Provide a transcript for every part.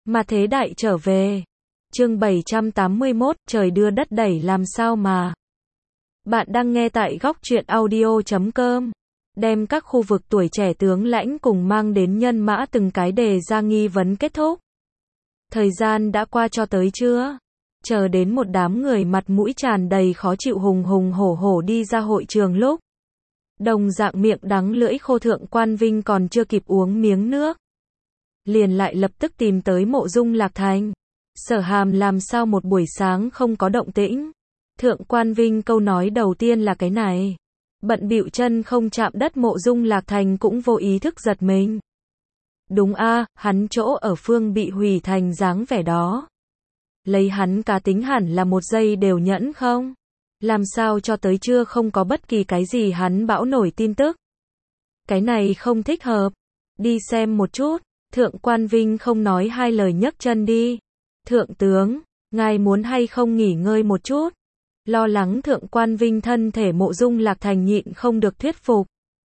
Mà thế đại trở về. Chương 781, trời đưa đất đẩy làm sao mà. Bạn đang nghe tại góc truyện audio.com. Đem các khu vực tuổi trẻ tướng lãnh cùng mang đến nhân mã từng cái đề ra nghi vấn kết thúc. Thời gian đã qua cho tới chưa? Chờ đến một đám người mặt mũi tràn đầy khó chịu hùng hùng hổ hổ đi ra hội trường lúc. Đồng dạng miệng đắng lưỡi khô Thượng Quan Vinh còn chưa kịp uống miếng nước. Liền lại lập tức tìm tới Mộ Dung Lạc Thành. Sở Hàm làm sao một buổi sáng không có động tĩnh. Thượng Quan Vinh câu nói đầu tiên là cái này. Bận bịu chân không chạm đất Mộ Dung Lạc Thành cũng vô ý thức giật mình. Đúng a, hắn chỗ ở phương bị hủy thành dáng vẻ đó. Lấy hắn cá tính hẳn là một giây đều nhẫn không? Làm sao cho tới trưa không có bất kỳ cái gì hắn bão nổi tin tức. Cái này không thích hợp. Đi xem một chút. Thượng Quan Vinh không nói hai lời nhấc chân đi. Thượng tướng, ngài muốn hay không nghỉ ngơi một chút? Lo lắng Thượng Quan Vinh thân thể Mộ Dung Lạc Thành nhịn không được thuyết phục.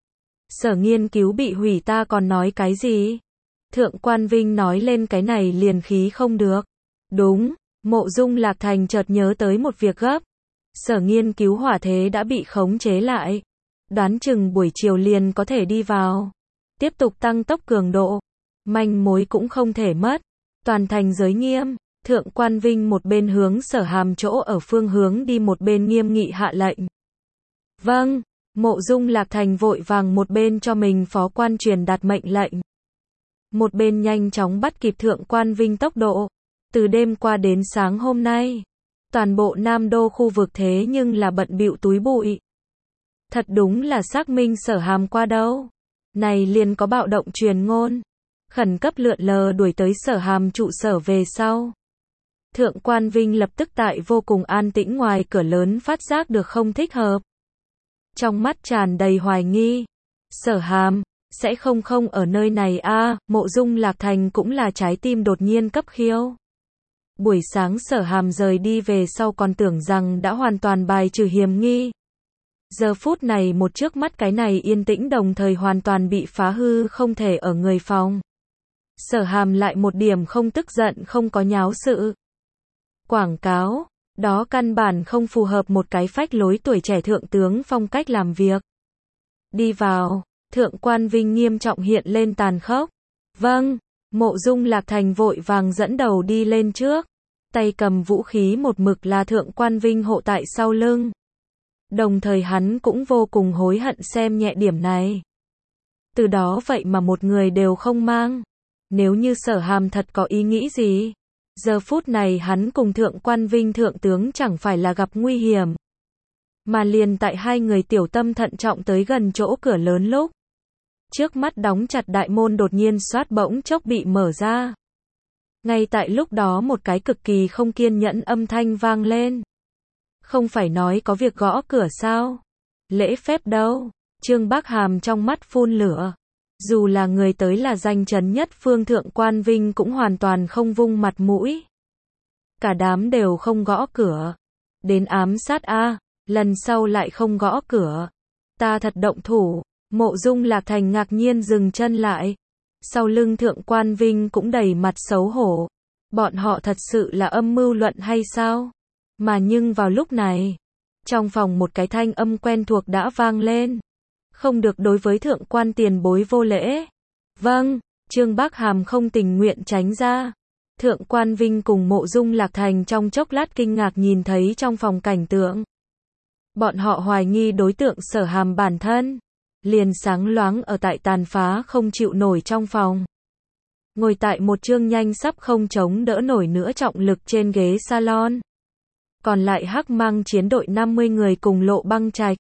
Sở nghiên cứu bị hủy ta còn nói cái gì? Thượng Quan Vinh nói lên cái này liền khí không được. Đúng, Mộ Dung Lạc Thành chợt nhớ tới một việc gấp. Sở nghiên cứu hỏa thế đã bị khống chế lại. Đoán chừng buổi chiều liền có thể đi vào. Tiếp tục tăng tốc cường độ. Manh mối cũng không thể mất. Toàn thành giới nghiêm. Thượng Quan Vinh một bên hướng Sở Hàm chỗ ở phương hướng đi một bên nghiêm nghị hạ lệnh. Vâng, Mộ Dung Lạc Thành vội vàng một bên cho mình phó quan truyền đạt mệnh lệnh. Một bên nhanh chóng bắt kịp Thượng Quan Vinh tốc độ. Từ đêm qua đến sáng hôm nay, toàn bộ Nam Đô khu vực thế nhưng là bận bịu túi bụi. Thật đúng là xác minh Sở Hàm qua đâu. Này liền có bạo động truyền ngôn. Khẩn cấp lượn lờ đuổi tới Sở Hàm trụ sở về sau. Thượng Quan Vinh lập tức tại vô cùng an tĩnh ngoài cửa lớn phát giác được không thích hợp. Trong mắt tràn đầy hoài nghi. Sở Hàm, sẽ không ở nơi này a? Mộ Dung Lạc Thành cũng là trái tim đột nhiên cấp khiêu. Buổi sáng Sở Hàm rời đi về sau còn tưởng rằng đã hoàn toàn bài trừ hiểm nghi. Giờ phút này một trước mắt cái này yên tĩnh đồng thời hoàn toàn bị phá hư không thể ở người phòng. Sở Hàm lại một điểm không tức giận không có nháo sự. Quảng cáo, đó căn bản không phù hợp một cái phách lối tuổi trẻ thượng tướng phong cách làm việc. Đi vào, Thượng Quan Vinh nghiêm trọng hiện lên tàn khốc. Vâng, Mộ Dung Lạc Thành vội vàng dẫn đầu đi lên trước. Tay cầm vũ khí một mực là Thượng Quan Vinh hộ tại sau lưng. Đồng thời hắn cũng vô cùng hối hận xem nhẹ điểm này. Từ đó vậy mà một người đều không mang. Nếu như Sở Hàm thật có ý nghĩ gì, giờ phút này hắn cùng Thượng Quan Vinh thượng tướng chẳng phải là gặp nguy hiểm. Mà liền tại hai người tiểu tâm thận trọng tới gần chỗ cửa lớn lúc. Trước mắt đóng chặt đại môn đột nhiên xoát bỗng chốc bị mở ra. Ngay tại lúc đó một cái cực kỳ không kiên nhẫn âm thanh vang lên. Không phải nói có việc gõ cửa sao? Lễ phép đâu? Trương Bác Hàm trong mắt phun lửa. Dù là người tới là danh chấn nhất phương Thượng Quan Vinh cũng hoàn toàn không vung mặt mũi. Cả đám đều không gõ cửa. Đến ám sát a, lần sau lại không gõ cửa. Ta thật động thủ. Mộ Dung Lạc Thành ngạc nhiên dừng chân lại. Sau lưng Thượng Quan Vinh cũng đầy mặt xấu hổ. Bọn họ thật sự là âm mưu luận hay sao? Mà nhưng vào lúc này, trong phòng một cái thanh âm quen thuộc đã vang lên. Không được đối với Thượng Quan tiền bối vô lễ. Vâng, Trương Bác Hàm không tình nguyện tránh ra. Thượng Quan Vinh cùng Mộ Dung Lạc Thành trong chốc lát kinh ngạc nhìn thấy trong phòng cảnh tượng. Bọn họ hoài nghi đối tượng Sở Hàm bản thân. Liền sáng loáng ở tại tàn phá không chịu nổi trong phòng. Ngồi tại một chương nhanh sắp không chống đỡ nổi nữa trọng lực trên ghế salon. Còn lại hắc mang chiến đội 50 người cùng Lộ Băng Trạch.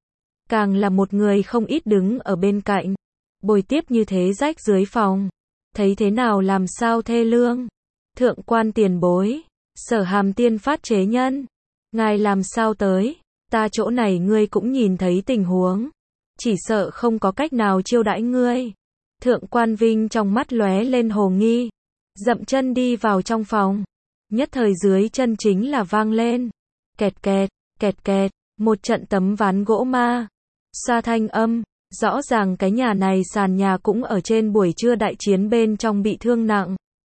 Càng là một người không ít đứng ở bên cạnh. Bồi tiếp như thế rách dưới phòng. Thấy thế nào làm sao thê lương. Thượng Quan tiền bối. Sở Hàm tiên phát chế nhân. Ngài làm sao tới. Ta chỗ này ngươi cũng nhìn thấy tình huống. Chỉ sợ không có cách nào chiêu đãi ngươi. Thượng Quan Vinh trong mắt lóe lên hồ nghi. Dậm chân đi vào trong phòng. Nhất thời dưới chân chính là vang lên. Kẹt kẹt, kẹt kẹt. Một trận tấm ván gỗ ma. Xa thanh âm. Rõ ràng cái nhà này sàn nhà cũng ở trên buổi trưa đại chiến bên trong bị thương nặng.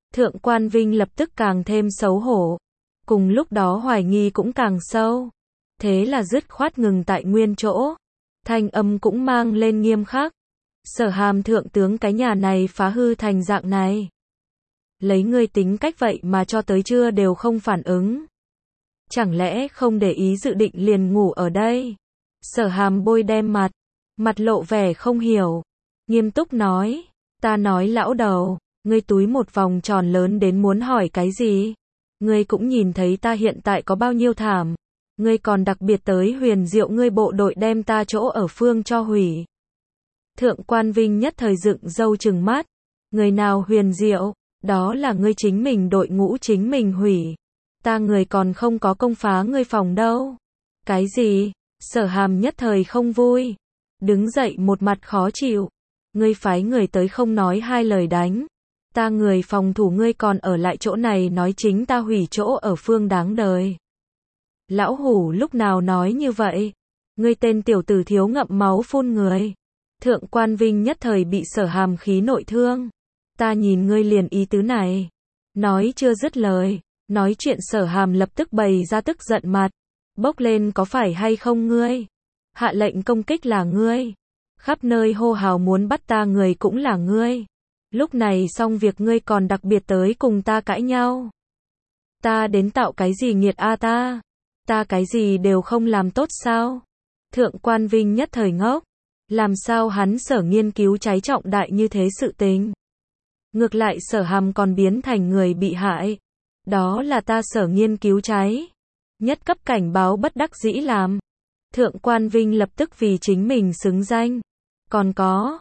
Thượng quan Vinh lập tức càng thêm xấu hổ. Cùng lúc đó hoài nghi cũng càng sâu. Thế là dứt khoát ngừng tại nguyên chỗ. Thanh âm cũng mang lên nghiêm khắc. Sở Hàm thượng tướng, cái nhà này phá hư thành dạng này. Lấy ngươi tính cách vậy mà cho tới trưa đều không phản ứng. Chẳng lẽ không để ý dự định liền ngủ ở đây? Sở Hàm bôi đem mặt lộ vẻ không hiểu. Nghiêm túc nói, ta nói lão đầu, ngươi túi một vòng tròn lớn đến muốn hỏi cái gì? Ngươi cũng nhìn thấy ta hiện tại có bao nhiêu thảm. Ngươi còn đặc biệt tới Huyền Diệu ngươi bộ đội đem ta chỗ ở phương cho hủy. Thượng quan Vinh nhất thời dựng râu trừng mắt. Người nào Huyền Diệu? Đó là ngươi chính mình đội ngũ chính mình hủy. Ta người còn không có công phá ngươi phòng đâu. Cái gì? Sở Hàm nhất thời không vui. Đứng dậy một mặt khó chịu. Ngươi phái người tới không nói hai lời đánh. Ta người phòng thủ ngươi còn ở lại chỗ này nói chính ta hủy chỗ ở phương đáng đời. Lão hủ lúc nào nói như vậy? Ngươi tên tiểu tử thiếu ngậm máu phun người. Thượng quan Vinh nhất thời bị Sở Hàm khí nội thương. Ta nhìn ngươi liền ý tứ này. Nói chưa dứt lời. Nói chuyện Sở Hàm lập tức bày ra tức giận mặt. Bốc lên có phải hay không ngươi? Hạ lệnh công kích là ngươi. Khắp nơi hô hào muốn bắt ta người cũng là ngươi. Lúc này xong việc ngươi còn đặc biệt tới cùng ta cãi nhau. Ta đến tạo cái gì nghiệt a ta? Ta cái gì đều không làm tốt sao? Thượng quan Vinh nhất thời ngốc. Làm sao hắn Sở nghiên cứu cháy trọng đại như thế sự tình? Ngược lại Sở Hàm còn biến thành người bị hại. Đó là ta Sở nghiên cứu cháy. Nhất cấp cảnh báo bất đắc dĩ làm. Thượng quan Vinh lập tức vì chính mình xứng danh. Còn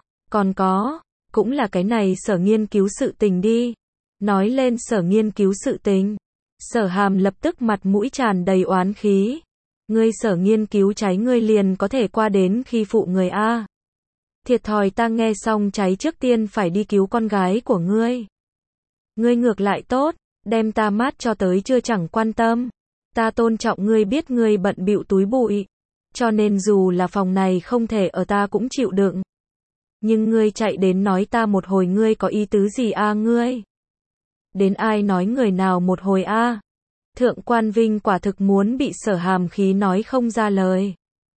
có, cũng là cái này Sở nghiên cứu sự tình đi. Nói lên Sở nghiên cứu sự tình. Sở Hàm lập tức mặt mũi tràn đầy oán khí. Ngươi Sở nghiên cứu cháy ngươi liền có thể qua đến khi phụ người a. Thiệt thòi ta nghe xong cháy trước tiên phải đi cứu con gái của ngươi. Ngươi ngược lại tốt, đem ta mát cho tới chưa chẳng quan tâm. Ta tôn trọng ngươi biết ngươi bận bịu túi bụi. Cho nên dù là phòng này không thể ở ta cũng chịu đựng. Nhưng ngươi chạy đến nói ta một hồi ngươi có ý tứ gì a ngươi? Đến ai nói người nào một hồi a? Thượng quan Vinh quả thực muốn bị Sở Hàm khí nói không ra lời.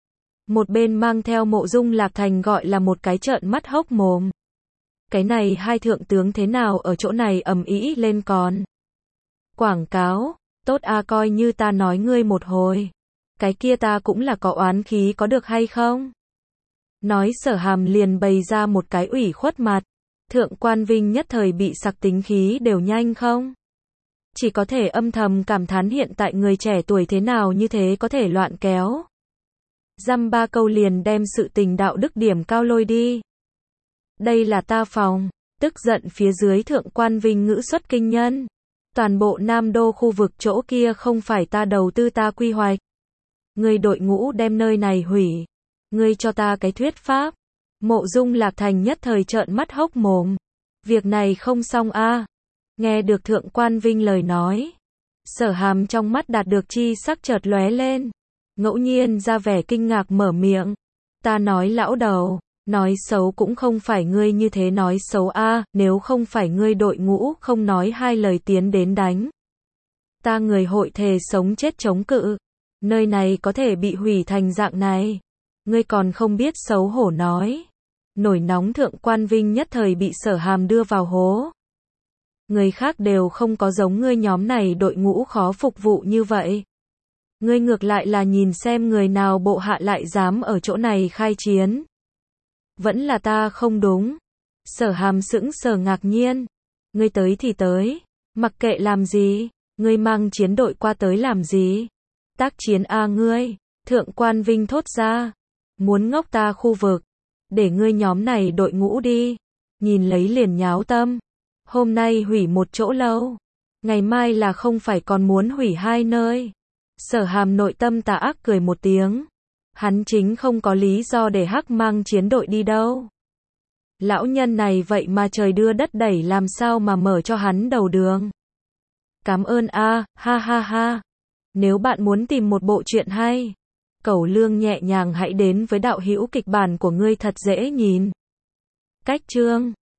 Một bên mang theo Mộ Dung Lạc Thành gọi là một cái trợn mắt hốc mồm. Cái này hai thượng tướng thế nào ở chỗ này ầm ĩ lên còn? Quảng cáo, tốt a coi như ta nói ngươi một hồi. Cái kia ta cũng là có oán khí có được hay không? Nói Sở Hàm liền bày ra một cái ủy khuất mặt. Thượng quan Vinh nhất thời bị sặc tính khí đều nhanh không? Chỉ có thể âm thầm cảm thán hiện tại người trẻ tuổi thế nào như thế có thể loạn kéo. Dăm ba câu liền đem sự tình đạo đức điểm cao lôi đi. Đây là ta phòng. Tức giận phía dưới Thượng quan Vinh ngữ xuất kinh nhân. Toàn bộ Nam Đô khu vực chỗ kia không phải ta đầu tư ta quy hoạch. Ngươi đội ngũ đem nơi này hủy. Ngươi cho ta cái thuyết pháp. Mộ Dung Lạc Thành nhất thời trợn mắt hốc mồm. Việc này không xong a. Nghe được Thượng quan Vinh lời nói. Sở Hàm trong mắt đạt được chi sắc chợt lóe lên. Ngẫu nhiên ra vẻ kinh ngạc mở miệng. Ta nói lão đầu, nói xấu cũng không phải ngươi như thế nói xấu a, nếu không phải ngươi đội ngũ không nói hai lời tiến đến đánh. Ta người hội thề sống chết chống cự. Nơi này có thể bị hủy thành dạng này. Ngươi còn không biết xấu hổ nói. Nổi nóng Thượng quan Vinh nhất thời bị Sở Hàm đưa vào hố. Người khác đều không có giống ngươi nhóm này đội ngũ khó phục vụ như vậy. Ngươi ngược lại là nhìn xem người nào bộ hạ lại dám ở chỗ này khai chiến. Vẫn là ta không đúng. Sở Hàm sững sờ ngạc nhiên. Ngươi tới thì tới. Mặc kệ làm gì. Ngươi mang chiến đội qua tới làm gì. Tác chiến a ngươi. Thượng quan Vinh thốt ra. Muốn ngốc ta khu vực. Để ngươi nhóm này đội ngũ đi. Nhìn lấy liền nháo tâm. Hôm nay hủy một chỗ lâu. Ngày mai là không phải còn muốn hủy hai nơi. Sở Hàm nội tâm tà ác cười một tiếng. Hắn chính không có lý do để Hắc mang chiến đội đi đâu. Lão nhân này vậy mà trời đưa đất đẩy làm sao mà mở cho hắn đầu đường. Cảm ơn a, ha ha ha. Nếu bạn muốn tìm một bộ truyện hay, Cẩu Lương nhẹ nhàng hãy đến với đạo hữu kịch bản của ngươi thật dễ nhìn. Cách chương